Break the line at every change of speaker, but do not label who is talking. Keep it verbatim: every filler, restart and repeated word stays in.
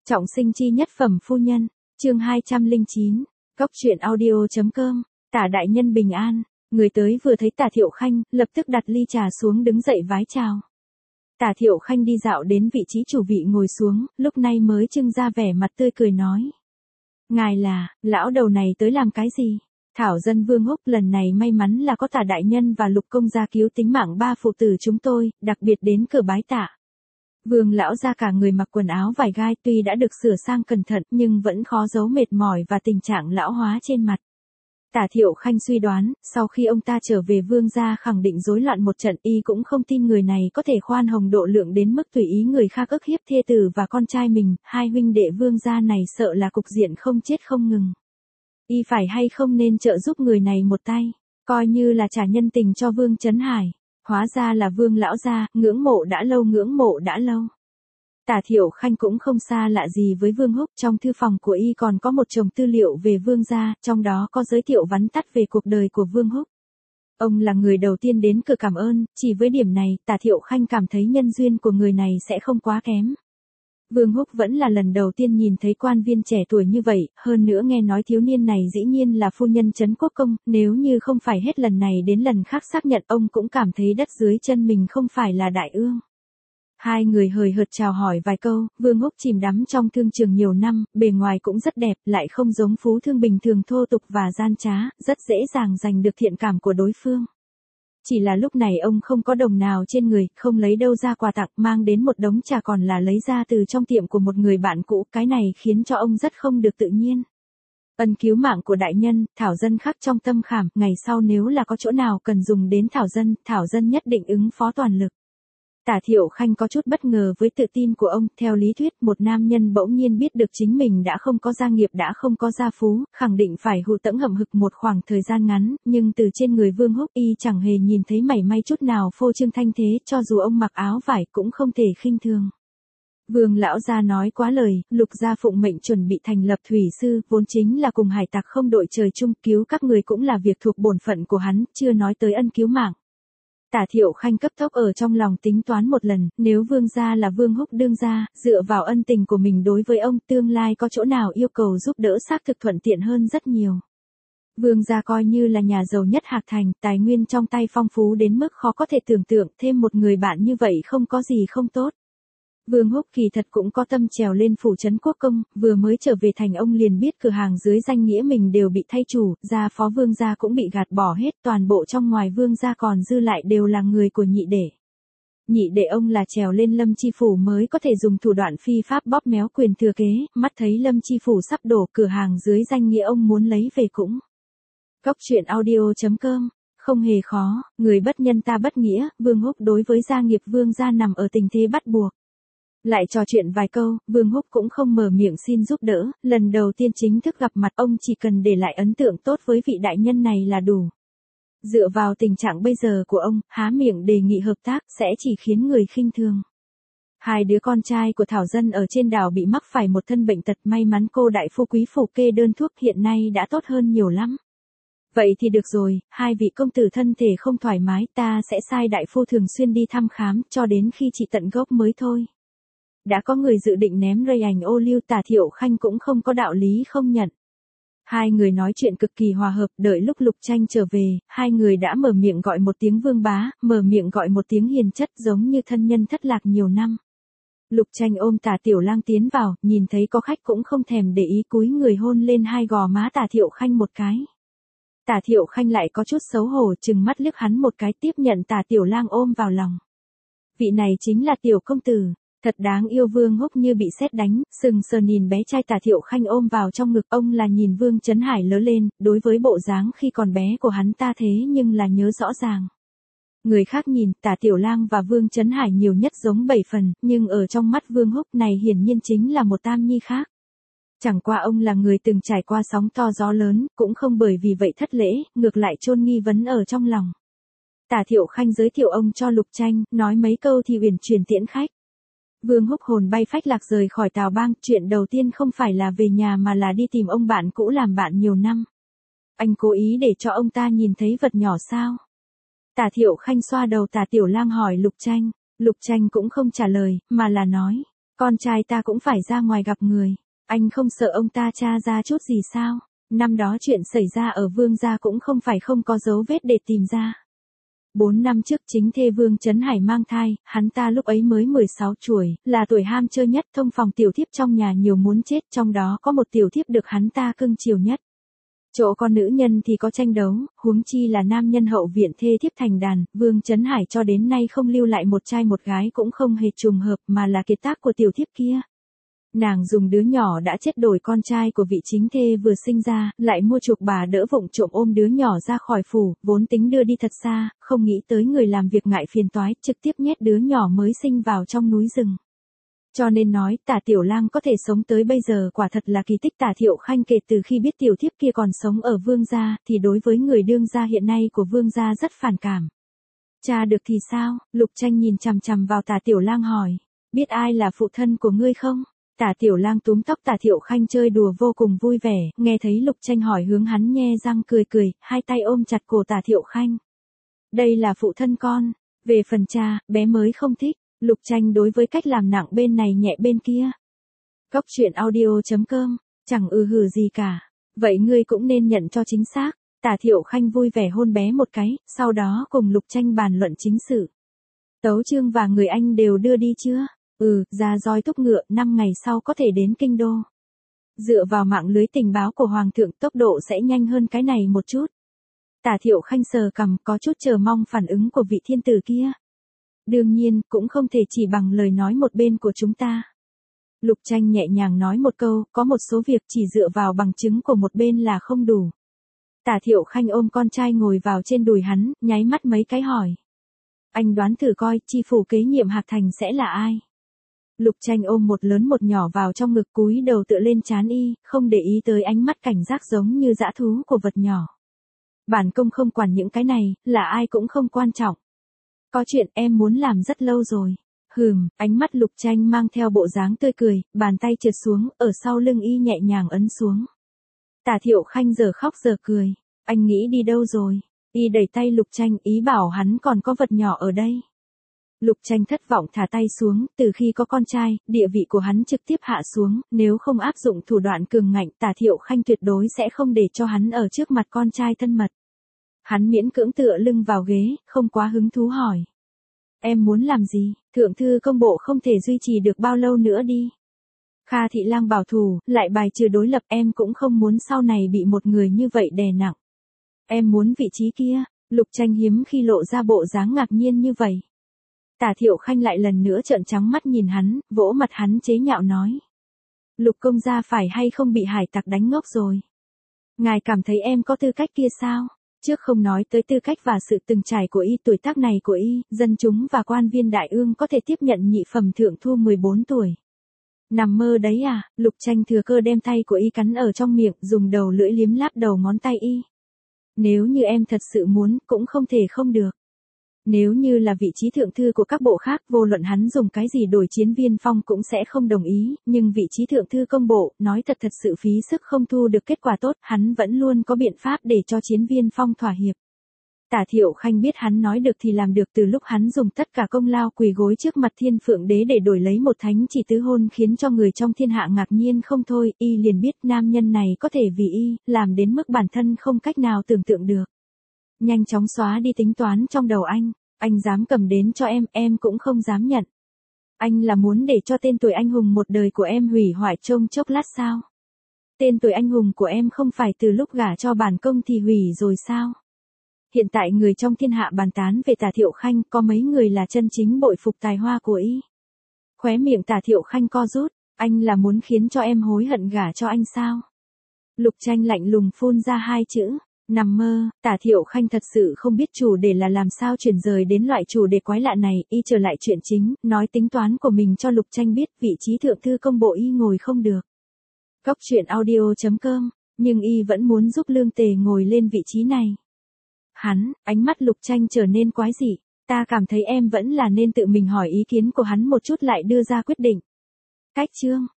Trọng sinh chi nhất phẩm phu nhân, chương hai trăm lẻ chín, Cóc truyện audio.com, Tả đại nhân bình an, người tới vừa thấy Tả Thiệu Khanh, lập tức đặt ly trà xuống đứng dậy vái chào. Tả Thiệu Khanh đi dạo đến vị trí chủ vị ngồi xuống, lúc này mới trưng ra vẻ mặt tươi cười nói. Ngài là, lão đầu này tới làm cái gì? Thảo dân Vương Húc lần này may mắn là có Tả đại nhân và Lục công gia cứu tính mạng ba phụ tử chúng tôi, đặc biệt đến cửa bái tạ. Vương lão gia cả người mặc quần áo vải gai tuy đã được sửa sang cẩn thận nhưng vẫn khó giấu mệt mỏi và tình trạng lão hóa trên mặt. Tả Thiệu Khanh suy đoán, sau khi ông ta trở về Vương gia khẳng định rối loạn một trận, y cũng không tin người này có thể khoan hồng độ lượng đến mức tùy ý người khác ức hiếp thê tử và con trai mình, hai huynh đệ Vương gia này sợ là cục diện không chết không ngừng. Y phải hay không nên trợ giúp người này một tay, coi như là trả nhân tình cho Vương Chấn Hải. Hóa ra là Vương lão gia, ngưỡng mộ đã lâu ngưỡng mộ đã lâu. Tả Thiệu Khanh cũng không xa lạ gì với Vương Húc, trong thư phòng của y còn có một chồng tư liệu về Vương gia, trong đó có giới thiệu vắn tắt về cuộc đời của Vương Húc. Ông là người đầu tiên đến cửa cảm ơn, chỉ với điểm này, Tả Thiệu Khanh cảm thấy nhân duyên của người này sẽ không quá kém. Vương Húc vẫn là lần đầu tiên nhìn thấy quan viên trẻ tuổi như vậy, hơn nữa nghe nói thiếu niên này dĩ nhiên là phu nhân Trấn Quốc Công, nếu như không phải hết lần này đến lần khác xác nhận ông cũng cảm thấy đất dưới chân mình không phải là đại ương. Hai người hời hợt chào hỏi vài câu, Vương Húc chìm đắm trong thương trường nhiều năm, bề ngoài cũng rất đẹp, lại không giống phú thương bình thường thô tục và gian trá, rất dễ dàng giành được thiện cảm của đối phương. Chỉ là lúc này ông không có đồng nào trên người, không lấy đâu ra quà tặng, mang đến một đống trà còn là lấy ra từ trong tiệm của một người bạn cũ, cái này khiến cho ông rất không được tự nhiên. Ân cứu mạng của đại nhân, Thảo dân khắc trong tâm khảm, ngày sau nếu là có chỗ nào cần dùng đến Thảo dân, Thảo dân nhất định ứng phó toàn lực. Tả Thiệu Khanh có chút bất ngờ với tự tin của ông, theo lý thuyết một nam nhân bỗng nhiên biết được chính mình đã không có gia nghiệp đã không có gia phú, khẳng định phải hụ tẫng hậm hực một khoảng thời gian ngắn, nhưng từ trên người Vương Húc y chẳng hề nhìn thấy mảy may chút nào phô trương thanh thế, cho dù ông mặc áo vải cũng không thể khinh thường. Vương lão gia nói quá lời, Lục gia phụng mệnh chuẩn bị thành lập thủy sư, vốn chính là cùng hải tặc không đội trời chung, cứu các người cũng là việc thuộc bổn phận của hắn, chưa nói tới ân cứu mạng. Tả Thiệu Khanh cấp tốc ở trong lòng tính toán một lần, nếu Vương gia là Vương Húc đương gia, dựa vào ân tình của mình đối với ông, tương lai có chỗ nào yêu cầu giúp đỡ xác thực thuận tiện hơn rất nhiều. Vương gia coi như là nhà giàu nhất Hạc Thành, tài nguyên trong tay phong phú đến mức khó có thể tưởng tượng, thêm một người bạn như vậy không có gì không tốt. Vương Húc kỳ thật cũng có tâm trèo lên phủ Trấn Quốc Công, vừa mới trở về thành ông liền biết cửa hàng dưới danh nghĩa mình đều bị thay chủ, gia phó Vương gia cũng bị gạt bỏ hết, toàn bộ trong ngoài Vương gia còn dư lại đều là người của nhị đệ. Nhị đệ ông là trèo lên Lâm Chi phủ mới có thể dùng thủ đoạn phi pháp bóp méo quyền thừa kế, mắt thấy Lâm Chi phủ sắp đổ, cửa hàng dưới danh nghĩa ông muốn lấy về cũng. Cóc truyện audio.com, không hề khó, người bất nhân ta bất nghĩa, Vương Húc đối với gia nghiệp Vương gia nằm ở tình thế bắt buộc. Lại trò chuyện vài câu, Vương Húc cũng không mở miệng xin giúp đỡ, lần đầu tiên chính thức gặp mặt ông chỉ cần để lại ấn tượng tốt với vị đại nhân này là đủ. Dựa vào tình trạng bây giờ của ông, há miệng đề nghị hợp tác sẽ chỉ khiến người khinh thường. Hai đứa con trai của Thảo dân ở trên đảo bị mắc phải một thân bệnh tật, may mắn cô đại phu quý phủ kê đơn thuốc hiện nay đã tốt hơn nhiều lắm. Vậy thì được rồi, hai vị công tử thân thể không thoải mái ta sẽ sai đại phu thường xuyên đi thăm khám cho đến khi trị tận gốc mới thôi. Đã có người dự định ném rây ảnh ô liu, Tả Thiệu Khanh cũng không có đạo lý không nhận. Hai người nói chuyện cực kỳ hòa hợp, đợi lúc Lục Tranh trở về, hai người đã mở miệng gọi một tiếng Vương bá, mở miệng gọi một tiếng hiền chất giống như thân nhân thất lạc nhiều năm. Lục Tranh ôm Tả Tiểu Lang tiến vào, nhìn thấy có khách cũng không thèm để ý cúi người hôn lên hai gò má Tả Thiệu Khanh một cái. Tả Thiệu Khanh lại có chút xấu hổ chừng mắt liếc hắn một cái tiếp nhận Tả Tiểu Lang ôm vào lòng. Vị này chính là Tiểu công tử. Thật đáng yêu. Vương Húc như bị sét đánh, sừng sờ nhìn bé trai Tả Thiệu Khanh ôm vào trong ngực, ông là nhìn Vương Chấn Hải lớn lên, đối với bộ dáng khi còn bé của hắn ta thế nhưng là nhớ rõ ràng. Người khác nhìn, Tả Tiểu Lang và Vương Chấn Hải nhiều nhất giống bảy phần, nhưng ở trong mắt Vương Húc này hiển nhiên chính là một tam nhi khác. Chẳng qua ông là người từng trải qua sóng to gió lớn, cũng không bởi vì vậy thất lễ, ngược lại chôn nghi vấn ở trong lòng. Tả Thiệu Khanh giới thiệu ông cho Lục Tranh, nói mấy câu thì uyển chuyển tiễn khách. Vương Húc hồn bay phách lạc rời khỏi Tào Bang, chuyện đầu tiên không phải là về nhà mà là đi tìm ông bạn cũ làm bạn nhiều năm. Anh cố ý để cho ông ta nhìn thấy vật nhỏ sao? Tả Thiệu Khanh xoa đầu Tả Tiểu Lang hỏi Lục Tranh, Lục Tranh cũng không trả lời, mà là nói, Con trai ta cũng phải ra ngoài gặp người. Anh không sợ ông ta tra ra chút gì sao? Năm đó chuyện xảy ra ở Vương gia cũng không phải không có dấu vết để tìm ra. Bốn năm trước chính thê Vương Trấn Hải mang thai, hắn ta lúc ấy mới mười sáu tuổi, là tuổi ham chơi nhất, thông phòng tiểu thiếp trong nhà nhiều muốn chết, trong đó có một tiểu thiếp được hắn ta cưng chiều nhất. Chỗ con nữ nhân thì có tranh đấu, huống chi là nam nhân hậu viện thê thiếp thành đàn, Vương Trấn Hải cho đến nay không lưu lại một trai một gái cũng không hề trùng hợp mà là kiệt tác của tiểu thiếp kia. Nàng dùng đứa nhỏ đã chết đổi con trai của vị chính thê vừa sinh ra, lại mua chuộc bà đỡ vụng trộm ôm đứa nhỏ ra khỏi phủ, vốn tính đưa đi thật xa, không nghĩ tới người làm việc ngại phiền toái, trực tiếp nhét đứa nhỏ mới sinh vào trong núi rừng. Cho nên nói, Tả Tiểu Lang có thể sống tới bây giờ quả thật là kỳ tích. Tả Thiệu Khanh kể từ khi biết tiểu thiếp kia còn sống ở Vương gia, thì đối với người đương gia hiện nay của Vương gia rất phản cảm. Cha được thì sao? Lục Tranh nhìn chằm chằm vào Tả Tiểu Lang hỏi, biết ai là phụ thân của ngươi không? Tả Tiểu Lang túm tóc Tả Thiệu Khanh chơi đùa vô cùng vui vẻ, nghe thấy Lục Tranh hỏi hướng hắn nhe răng cười cười, hai tay ôm chặt cổ Tả Thiệu Khanh. Đây là phụ thân con, về phần cha, bé mới không thích. Lục Tranh đối với cách làm nặng bên này nhẹ bên kia. Cốc truyện audio chấm com, chẳng ư hừ gì cả. Vậy ngươi cũng nên nhận cho chính xác. Tả Thiệu Khanh vui vẻ hôn bé một cái, sau đó cùng Lục Tranh bàn luận chính sự. Tấu Chương và người anh đều đưa đi chưa? Ừ, ra roi thúc ngựa, năm ngày sau có thể đến kinh đô. Dựa vào mạng lưới tình báo của Hoàng thượng tốc độ sẽ nhanh hơn cái này một chút. Tả Thiệu Khanh sờ cằm có chút chờ mong phản ứng của vị thiên tử kia. Đương nhiên, cũng không thể chỉ bằng lời nói một bên của chúng ta. Lục Tranh nhẹ nhàng nói một câu, có một số việc chỉ dựa vào bằng chứng của một bên là không đủ. Tả Thiệu Khanh ôm con trai ngồi vào trên đùi hắn, nháy mắt mấy cái hỏi. Anh đoán thử coi, chi phủ kế nhiệm Hạc Thành sẽ là ai? Lục Tranh ôm một lớn một nhỏ vào trong ngực cúi đầu tựa lên trán y, không để ý tới ánh mắt cảnh giác giống như dã thú của vật nhỏ. Bản công không quản những cái này, là ai cũng không quan trọng. Có chuyện em muốn làm rất lâu rồi. Hừm, ánh mắt Lục Tranh mang theo bộ dáng tươi cười, bàn tay trượt xuống, ở sau lưng y nhẹ nhàng ấn xuống. Tả Thiệu Khanh giờ khóc giờ cười. Anh nghĩ đi đâu rồi? Y đẩy tay Lục Tranh, ý bảo hắn còn có vật nhỏ ở đây. Lục Tranh thất vọng thả tay xuống, từ khi có con trai, địa vị của hắn trực tiếp hạ xuống, nếu không áp dụng thủ đoạn cường ngạnh, Tả Thiệu Khanh tuyệt đối sẽ không để cho hắn ở trước mặt con trai thân mật. Hắn miễn cưỡng tựa lưng vào ghế, không quá hứng thú hỏi. Em muốn làm gì? Thượng thư công bộ không thể duy trì được bao lâu nữa đi. Kha Thị Lang bảo thủ, lại bài trừ đối lập, em cũng không muốn sau này bị một người như vậy đè nặng. Em muốn vị trí kia. Lục Tranh hiếm khi lộ ra bộ dáng ngạc nhiên như vậy. Tả Thiệu Khanh lại lần nữa trợn trắng mắt nhìn hắn, vỗ mặt hắn chế nhạo nói. Lục công gia phải hay không bị hải tặc đánh ngốc rồi? Ngài cảm thấy em có tư cách kia sao? Trước không nói tới tư cách và sự từng trải của y, tuổi tác này của y, dân chúng và quan viên đại ương có thể tiếp nhận nhị phẩm thượng thu mười bốn tuổi. Nằm mơ đấy à? Lục Tranh thừa cơ đem tay của y cắn ở trong miệng, dùng đầu lưỡi liếm láp đầu ngón tay y. Nếu như em thật sự muốn, cũng không thể không được. Nếu như là vị trí thượng thư của các bộ khác, vô luận hắn dùng cái gì đổi Chiến Viên Phong cũng sẽ không đồng ý, nhưng vị trí thượng thư công bộ, nói thật thật sự phí sức không thu được kết quả tốt, hắn vẫn luôn có biện pháp để cho Chiến Viên Phong thỏa hiệp. Tả Thiệu Khanh biết hắn nói được thì làm được, từ lúc hắn dùng tất cả công lao quỳ gối trước mặt Thiên Phượng Đế để đổi lấy một thánh chỉ tứ hôn khiến cho người trong thiên hạ ngạc nhiên không thôi, y liền biết nam nhân này có thể vì y, làm đến mức bản thân không cách nào tưởng tượng được. Nhanh chóng xóa đi tính toán trong đầu anh, anh dám cầm đến cho em, em cũng không dám nhận. Anh là muốn để cho tên tuổi anh hùng một đời của em hủy hoại trong chốc lát sao? Tên tuổi anh hùng của em không phải từ lúc gả cho bản công thì hủy rồi sao? Hiện tại người trong thiên hạ bàn tán về Tả Thiệu Khanh, có mấy người là chân chính bội phục tài hoa của y. Khóe miệng Tả Thiệu Khanh co rút, anh là muốn khiến cho em hối hận gả cho anh sao? Lục Tranh lạnh lùng phun ra hai chữ. Nằm mơ. Tả Thiệu Khanh thật sự không biết chủ đề là làm sao chuyển rời đến loại chủ đề quái lạ này, y trở lại chuyện chính, nói tính toán của mình cho Lục Tranh biết, vị trí thượng thư công bộ y ngồi không được. Cốc truyện audio chấm com, nhưng y vẫn muốn giúp Lương Tề ngồi lên vị trí này. Hắn, ánh mắt Lục Tranh trở nên quái dị, ta cảm thấy em vẫn là nên tự mình hỏi ý kiến của hắn một chút lại đưa ra quyết định. Cách chương